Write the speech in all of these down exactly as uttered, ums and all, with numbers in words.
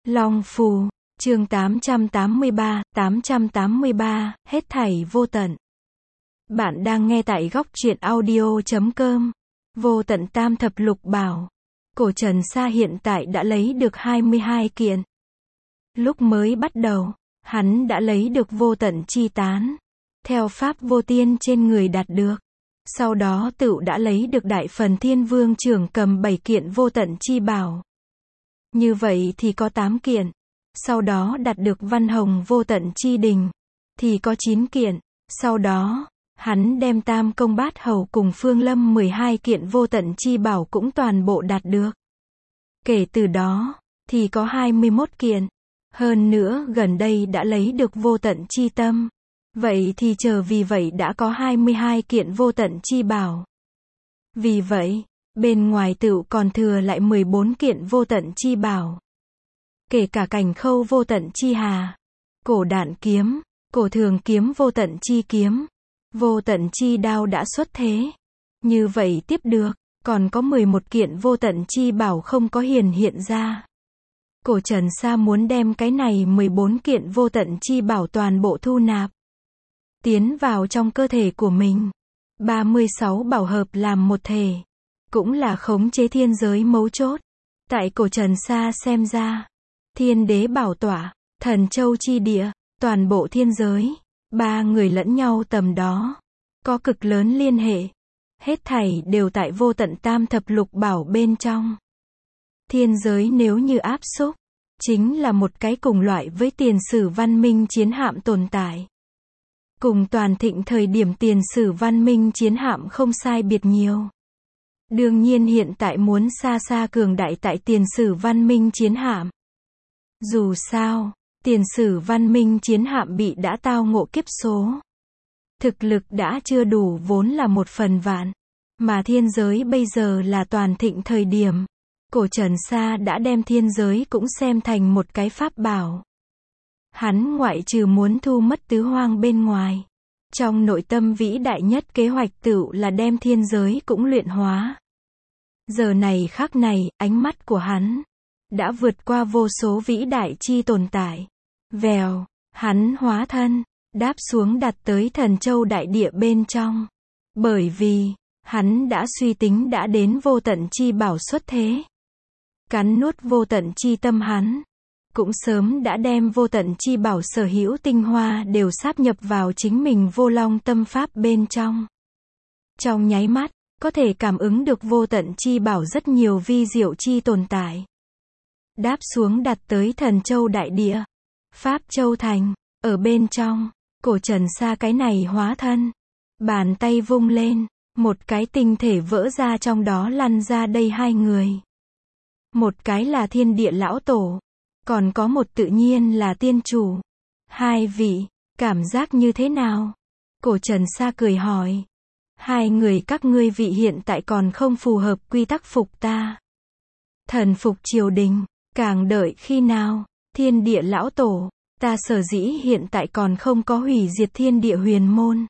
Long Phù, chương tám trăm tám mươi ba, tám trăm tám mươi ba, hết thảy vô tận. Bạn đang nghe tại góc truyện audio chấm com. Vô tận tam thập lục bảo. Cổ Trần Sa hiện tại đã lấy được hai mươi hai kiện. Lúc mới bắt đầu, hắn đã lấy được vô tận chi tán. Theo pháp vô tiên trên người đạt được. Sau đó tựu đã lấy được đại phần thiên vương trưởng cầm bảy kiện vô tận chi bảo. Như vậy thì có tám kiện. Sau đó đạt được văn hồng vô tận chi đình. Thì có chín kiện. Sau đó, hắn đem tam công bát hầu cùng phương lâm mười hai kiện vô tận chi bảo cũng toàn bộ đạt được. Kể từ đó, thì có hai mươi mốt kiện. Hơn nữa gần đây đã lấy được vô tận chi tâm. Vậy thì chờ vì vậy đã có hai mươi hai kiện vô tận chi bảo. Vì vậy, bên ngoài tựu còn thừa lại mười bốn kiện vô tận chi bảo. Kể cả cảnh khâu vô tận chi hà, cổ đạn kiếm, cổ thường kiếm vô tận chi kiếm, vô tận chi đao đã xuất thế. Như vậy tiếp được, còn có mười một kiện vô tận chi bảo không có hiển hiện ra. Cổ Trần Sa muốn đem cái này mười bốn kiện vô tận chi bảo toàn bộ thu nạp. Tiến vào trong cơ thể của mình. ba mươi sáu bảo hợp làm một thể. Cũng là khống chế thiên giới mấu chốt. Tại cổ Trần Sa xem ra. Thiên đế bảo tỏa, thần châu chi địa, toàn bộ thiên giới. Ba người lẫn nhau tầm đó. Có cực lớn liên hệ. Hết thảy đều tại vô tận tam thập lục bảo bên trong. Thiên giới nếu như áp xúc. Chính là một cái cùng loại với tiền sử văn minh chiến hạm tồn tại. Cùng toàn thịnh thời điểm tiền sử văn minh chiến hạm không sai biệt nhiều. Đương nhiên hiện tại muốn xa xa cường đại tại tiền sử văn minh chiến hạm. Dù sao, tiền sử văn minh chiến hạm bị đã tao ngộ kiếp số. Thực lực đã chưa đủ vốn là một phần vạn. Mà thiên giới bây giờ là toàn thịnh thời điểm. Cổ Trần Sa đã đem thiên giới cũng xem thành một cái pháp bảo. Hắn ngoại trừ muốn thu mất tứ hoang bên ngoài. Trong nội tâm vĩ đại nhất kế hoạch tựu là đem thiên giới cũng luyện hóa. Giờ này khắc này, ánh mắt của hắn đã vượt qua vô số vĩ đại chi tồn tại. Vèo, hắn hóa thân, đáp xuống đặt tới thần châu đại địa bên trong. Bởi vì, hắn đã suy tính đã đến vô tận chi bảo xuất thế. Cắn nuốt vô tận chi tâm hắn. Cũng sớm đã đem vô tận chi bảo sở hữu tinh hoa đều sáp nhập vào chính mình vô long tâm pháp bên trong. Trong nháy mắt, có thể cảm ứng được vô tận chi bảo rất nhiều vi diệu chi tồn tại. Đáp xuống đặt tới thần châu đại địa. Pháp châu thành, ở bên trong, cổ Trần Sa cái này hóa thân. Bàn tay vung lên, một cái tinh thể vỡ ra trong đó lăn ra đây hai người. Một cái là thiên địa lão tổ. Còn có một tự nhiên là tiên chủ. Hai vị, cảm giác như thế nào? Cổ Trần Sa cười hỏi. Hai người các ngươi vị hiện tại còn không phù hợp quy tắc phục ta. Thần phục triều đình, càng đợi khi nào? Thiên địa lão tổ, ta sở dĩ hiện tại còn không có hủy diệt thiên địa huyền môn.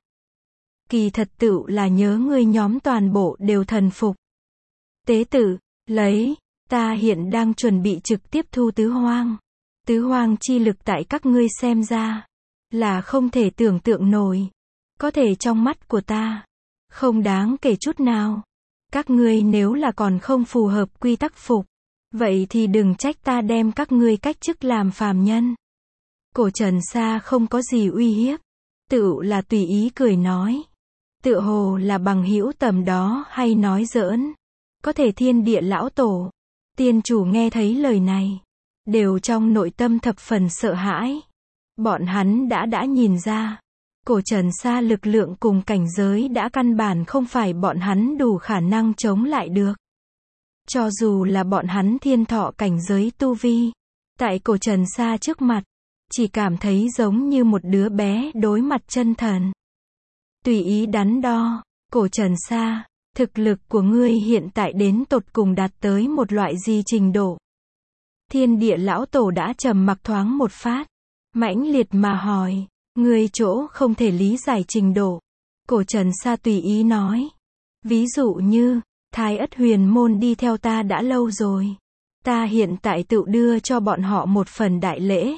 Kỳ thật tựu là nhớ ngươi nhóm toàn bộ đều thần phục. Tế tử, lấy. Ta hiện đang chuẩn bị trực tiếp thu tứ hoang. Tứ hoang chi lực tại các ngươi xem ra. Là không thể tưởng tượng nổi. Có thể trong mắt của ta. Không đáng kể chút nào. Các ngươi nếu là còn không phù hợp quy tắc phục. Vậy thì đừng trách ta đem các ngươi cách chức làm phàm nhân. Cổ Trần Sa không có gì uy hiếp. Tựu là tùy ý cười nói. Tựa hồ là bằng hữu tầm đó hay nói giỡn. Có thể thiên địa lão tổ. Tiên chủ nghe thấy lời này, đều trong nội tâm thập phần sợ hãi. Bọn hắn đã đã nhìn ra, cổ Trần Sa lực lượng cùng cảnh giới đã căn bản không phải bọn hắn đủ khả năng chống lại được. Cho dù là bọn hắn thiên thọ cảnh giới tu vi, tại cổ Trần Sa trước mặt, chỉ cảm thấy giống như một đứa bé đối mặt chân thần. Tùy ý đắn đo, cổ Trần Sa. Thực lực của ngươi hiện tại đến tột cùng đạt tới một loại gì trình độ? Thiên địa lão tổ đã trầm mặc thoáng một phát. Mãnh liệt mà hỏi. Ngươi chỗ không thể lý giải trình độ. Cổ Trần Sa tùy ý nói. Ví dụ như, Thái Ất huyền môn đi theo ta đã lâu rồi. ta hiện tại tự đưa cho bọn họ một phần đại lễ.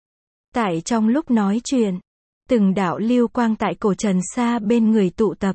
Tại trong lúc nói chuyện, từng đạo lưu quang tại cổ Trần Sa bên người tụ tập.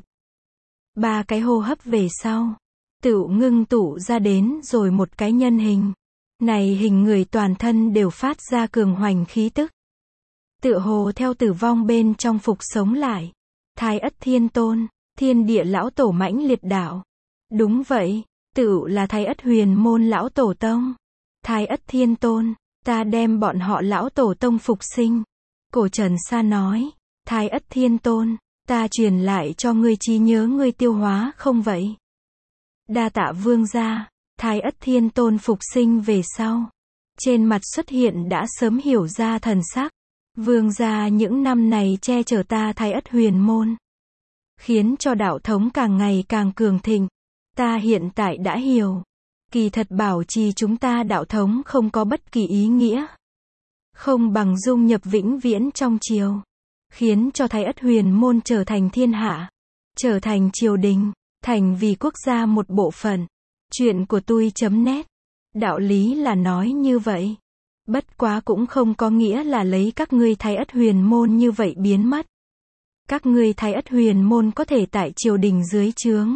Ba cái hô hấp về sau, tựu ngưng tụ ra đến rồi một cái nhân hình. Này hình người toàn thân đều phát ra cường hoành khí tức. Tựa hồ theo tử vong bên trong phục sống lại. Thái Ất Thiên Tôn, Thiên Địa Lão Tổ mãnh liệt đạo. Đúng vậy, tựu là Thái Ất Huyền Môn Lão Tổ Tông. Thái Ất Thiên Tôn, ta đem bọn họ Lão Tổ Tông phục sinh. Cổ Trần Sa nói, Thái Ất Thiên Tôn, ta truyền lại cho ngươi trí nhớ ngươi tiêu hóa không vậy? Đa tạ vương gia. Thái Ất Thiên Tôn phục sinh về sau. Trên mặt xuất hiện đã sớm hiểu ra thần sắc. Vương gia những năm này che chở ta Thái Ất Huyền Môn. Khiến cho đạo thống càng ngày càng cường thịnh. Ta hiện tại đã hiểu. Kỳ thật bảo trì chúng ta đạo thống không có bất kỳ ý nghĩa. Không bằng dung nhập vĩnh viễn trong triều. Khiến cho Thái Ất Huyền Môn trở thành thiên hạ. Trở thành triều đình. Thành vì quốc gia một bộ phận. Chuyện của tôi chấm net. Đạo lý là nói như vậy. Bất quá cũng không có nghĩa là lấy các ngươi Thái Ất Huyền Môn như vậy biến mất. Các ngươi Thái Ất Huyền Môn có thể tại triều đình dưới trướng.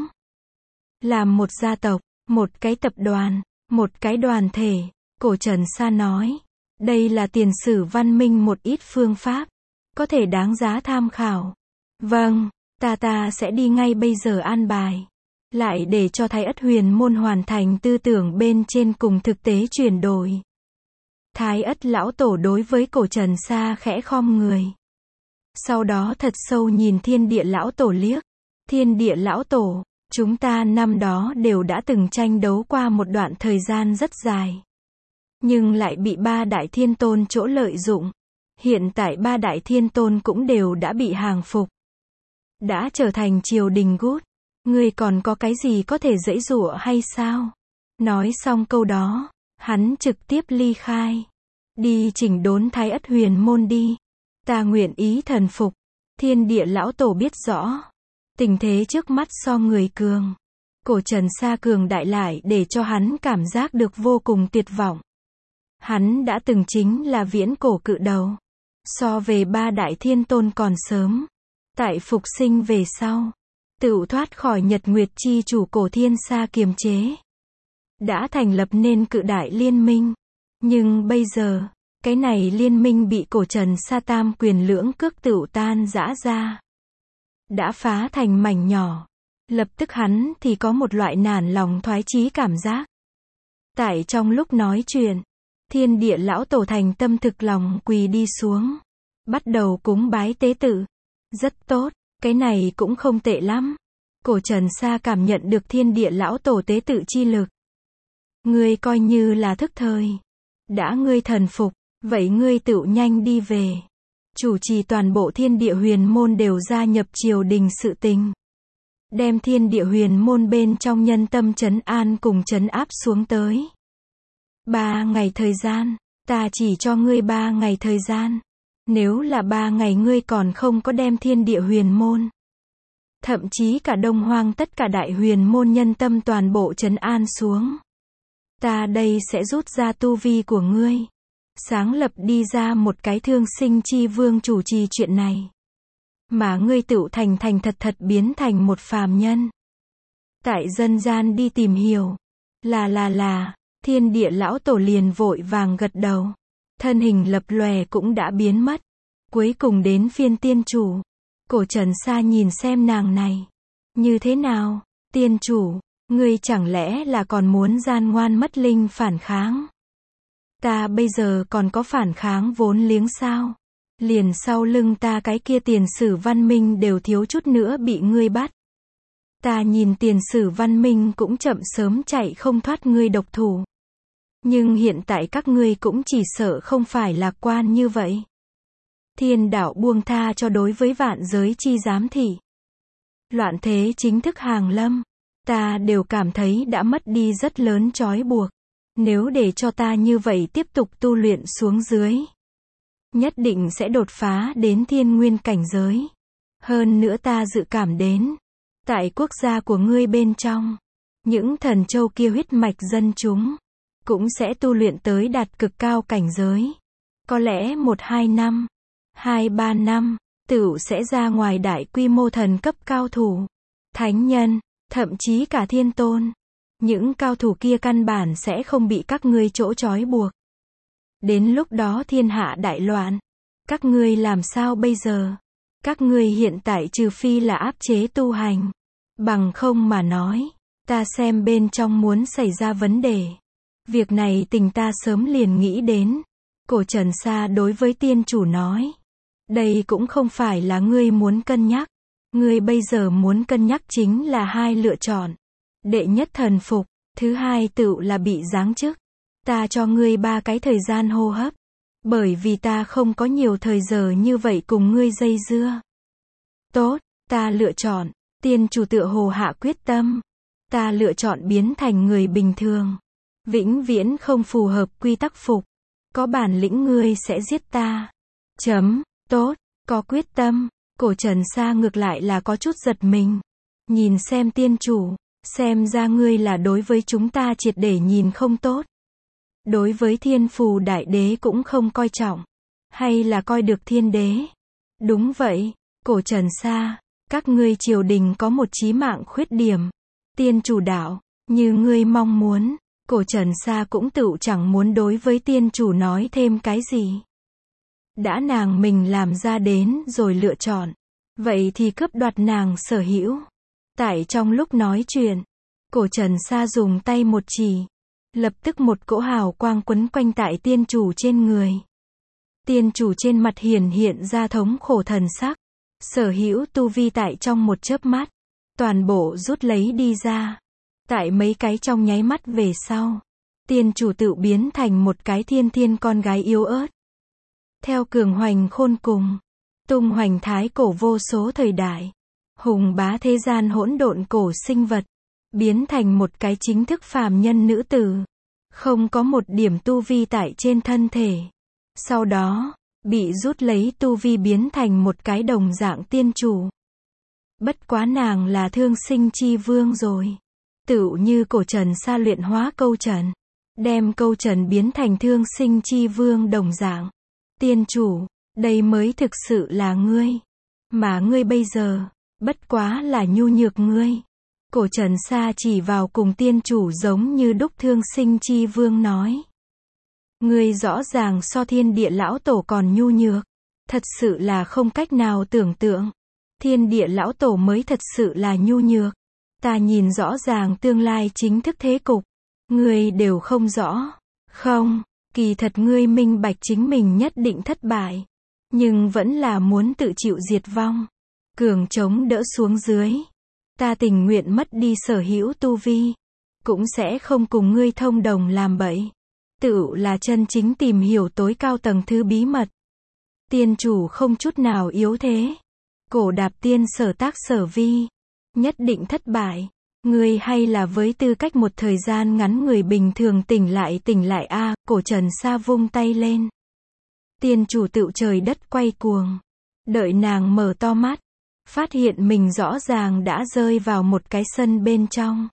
Làm một gia tộc, một cái tập đoàn, một cái đoàn thể. Cổ Trần Sa nói. Đây là tiền sử văn minh một ít phương pháp. Có thể đáng giá tham khảo. Vâng, ta ta sẽ đi ngay bây giờ an bài. Lại để cho Thái Ất Huyền Môn hoàn thành tư tưởng bên trên cùng thực tế chuyển đổi. Thái Ất Lão Tổ đối với Cổ Trần Sa khẽ khom người. Sau đó thật sâu nhìn Thiên Địa Lão Tổ liếc. Thiên Địa Lão Tổ, chúng ta năm đó đều đã từng tranh đấu qua một đoạn thời gian rất dài. Nhưng lại bị ba đại thiên tôn chỗ lợi dụng. Hiện tại ba đại thiên tôn cũng đều đã bị hàng phục. Đã trở thành triều đình gút. Ngươi còn có cái gì có thể giãy giụa hay sao? Nói xong câu đó, hắn trực tiếp ly khai. Đi chỉnh đốn Thái Ất Huyền Môn đi. Ta nguyện ý thần phục. Thiên Địa Lão Tổ biết rõ. Tình thế trước mắt so người cường. Cổ Trần Sa cường đại lại để cho hắn cảm giác được vô cùng tuyệt vọng. Hắn đã từng chính là viễn cổ cự đầu. So về ba đại thiên tôn còn sớm. Tại phục sinh về sau. Tự thoát khỏi Nhật Nguyệt chi chủ Cổ Thiên Sa kiềm chế. Đã thành lập nên cự đại liên minh. Nhưng bây giờ, cái này liên minh bị Cổ Trần Sa tam quyền lưỡng cước tựu tan rã ra. Đã phá thành mảnh nhỏ. Lập tức hắn thì có một loại nản lòng thoái chí cảm giác. Tại trong lúc nói chuyện, Thiên Địa Lão Tổ thành tâm thực lòng quỳ đi xuống. Bắt đầu cúng bái tế tự. Rất tốt. Cái này cũng không tệ lắm. Cổ Trần Sa cảm nhận được Thiên Địa Lão Tổ tế tự chi lực. Ngươi coi như là thức thời. Đã ngươi thần phục, vậy ngươi tựu nhanh đi về. Chủ trì toàn bộ Thiên Địa Huyền Môn đều gia nhập triều đình sự tình. Đem Thiên Địa Huyền Môn bên trong nhân tâm trấn an cùng trấn áp xuống tới. Ba ngày thời gian, ta chỉ cho ngươi ba ngày thời gian. Nếu là ba ngày ngươi còn không có đem Thiên Địa Huyền Môn, thậm chí cả Đông Hoang tất cả đại huyền môn nhân tâm toàn bộ trấn an xuống, ta đây sẽ rút ra tu vi của ngươi, sáng lập đi ra một cái thương sinh chi vương chủ trì chuyện này, mà ngươi tựu thành thành thật thật biến thành một phàm nhân. Tại dân gian đi tìm hiểu, là là là, Thiên Địa Lão Tổ liền vội vàng gật đầu. Thân hình lập lòe cũng đã biến mất. Cuối cùng đến phiên tiên chủ. Cổ Trần Sa nhìn xem nàng này. Như thế nào, tiên chủ, ngươi chẳng lẽ là còn muốn gian ngoan mất linh phản kháng? Ta bây giờ còn có phản kháng vốn liếng sao? Liền sau lưng ta cái kia tiền sử văn minh đều thiếu chút nữa bị ngươi bắt. Ta nhìn tiền sử văn minh cũng chậm sớm chạy không thoát ngươi độc thủ. Nhưng hiện tại các ngươi cũng chỉ sợ không phải lạc quan như vậy. Thiên đạo buông tha cho đối với vạn giới chi giám thị. Loạn thế chính thức hàng lâm. Ta đều cảm thấy đã mất đi rất lớn trói buộc. Nếu để cho ta như vậy tiếp tục tu luyện xuống dưới, nhất định sẽ đột phá đến thiên nguyên cảnh giới. Hơn nữa ta dự cảm đến, tại quốc gia của ngươi bên trong, những thần châu kia huyết mạch dân chúng, cũng sẽ tu luyện tới đạt cực cao cảnh giới. Có lẽ một hai năm, hai ba năm, tựu sẽ ra ngoài đại quy mô thần cấp cao thủ, thánh nhân, thậm chí cả thiên tôn. Những cao thủ kia căn bản sẽ không bị các ngươi chỗ trói buộc. Đến lúc đó thiên hạ đại loạn, các ngươi làm sao bây giờ? Các ngươi hiện tại trừ phi là áp chế tu hành, bằng không mà nói, ta xem bên trong muốn xảy ra vấn đề. Việc này tình ta sớm liền nghĩ đến. Cổ Trần Sa đối với tiên chủ nói, đây cũng không phải là ngươi muốn cân nhắc. Ngươi bây giờ muốn cân nhắc chính là hai lựa chọn. Đệ nhất thần phục, thứ hai tựu là bị giáng chức. Ta cho ngươi ba cái thời gian hô hấp. Bởi vì ta không có nhiều thời giờ như vậy cùng ngươi dây dưa. Tốt, ta lựa chọn. Tiên chủ tựa hồ hạ quyết tâm. Ta lựa chọn biến thành người bình thường. Vĩnh viễn không phù hợp quy tắc phục. Có bản lĩnh ngươi sẽ giết ta. Chấm, tốt, có quyết tâm. Cổ Trần Sa ngược lại là có chút giật mình. Nhìn xem tiên chủ, xem ra ngươi là đối với chúng ta triệt để nhìn không tốt. Đối với thiên phù đại đế cũng không coi trọng. Hay là coi được thiên đế? Đúng vậy, Cổ Trần Sa, các ngươi triều đình có một chí mạng khuyết điểm. Tiên chủ đạo, như ngươi mong muốn. Cổ Trần Sa cũng tựu chẳng muốn đối với tiên chủ nói thêm cái gì. Đã nàng mình làm ra đến rồi lựa chọn. Vậy thì cướp đoạt nàng sở hữu. Tại trong lúc nói chuyện, Cổ Trần Sa dùng tay một chỉ. Lập tức một cỗ hào quang quấn quanh tại tiên chủ trên người. Tiên chủ trên mặt hiển hiện ra thống khổ thần sắc. Sở hữu tu vi tại trong một chớp mắt. Toàn bộ rút lấy đi ra. Tại mấy cái trong nháy mắt về sau. Tiên chủ tự biến thành một cái thiên thiên con gái yếu ớt. Theo cường hoành khôn cùng. Tung hoành thái cổ vô số thời đại. Hùng bá thế gian hỗn độn cổ sinh vật. Biến thành một cái chính thức phàm nhân nữ tử. Không có một điểm tu vi tại trên thân thể. Sau đó, bị rút lấy tu vi biến thành một cái đồng dạng tiên chủ. Bất quá nàng là thương sinh chi vương rồi. Tựu như Cổ Trần Sa luyện hóa câu trần. Đem câu trần biến thành thương sinh chi vương đồng dạng. Tiên chủ, đây mới thực sự là ngươi. Mà ngươi bây giờ, bất quá là nhu nhược ngươi. Cổ Trần Sa chỉ vào cùng tiên chủ giống như đúc thương sinh chi vương nói. Ngươi rõ ràng so thiên địa lão tổ còn nhu nhược. Thật sự là không cách nào tưởng tượng. Thiên địa lão tổ mới thật sự là nhu nhược. Ta nhìn rõ ràng tương lai chính thức thế cục. Ngươi đều không rõ. Không, kỳ thật ngươi minh bạch chính mình nhất định thất bại. Nhưng vẫn là muốn tự chịu diệt vong. Cường chống đỡ xuống dưới. Ta tình nguyện mất đi sở hữu tu vi. Cũng sẽ không cùng ngươi thông đồng làm bậy. Tự là chân chính tìm hiểu tối cao tầng thứ bí mật. Tiên chủ không chút nào yếu thế. Cổ đạp tiên sở tác sở vi. Nhất định thất bại. Ngươi hay là với tư cách một thời gian ngắn người bình thường tỉnh lại tỉnh lại a. Cổ Trần Sa vung tay lên. Tiên chủ tựu trời đất quay cuồng. Đợi nàng mở to mắt. Phát hiện mình rõ ràng đã rơi vào một cái sân bên trong.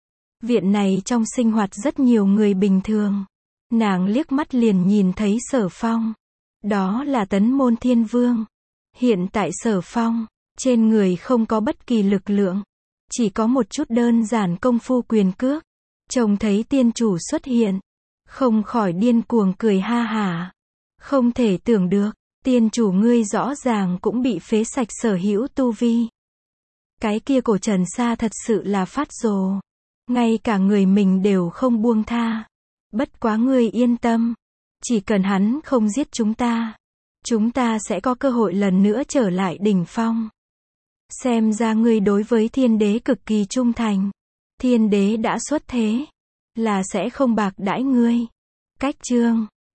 Viện này trong sinh hoạt rất nhiều người bình thường. Nàng liếc mắt liền nhìn thấy Sở Phong. Đó là Tấn Môn Thiên Vương. Hiện tại Sở Phong, trên người không có bất kỳ lực lượng. Chỉ có một chút đơn giản công phu quyền cước. Trông thấy tiên chủ xuất hiện. Không khỏi điên cuồng cười ha hả. Không thể tưởng được, tiên chủ ngươi rõ ràng cũng bị phế sạch sở hữu tu vi. Cái kia Cổ Trần Sa thật sự là phát rồ. Ngay cả người mình đều không buông tha. Bất quá ngươi yên tâm. Chỉ cần hắn không giết chúng ta. Chúng ta sẽ có cơ hội lần nữa trở lại đỉnh phong. Xem ra ngươi đối với thiên đế cực kỳ trung thành. Thiên đế đã xuất thế. Là sẽ không bạc đãi ngươi. Cách chương.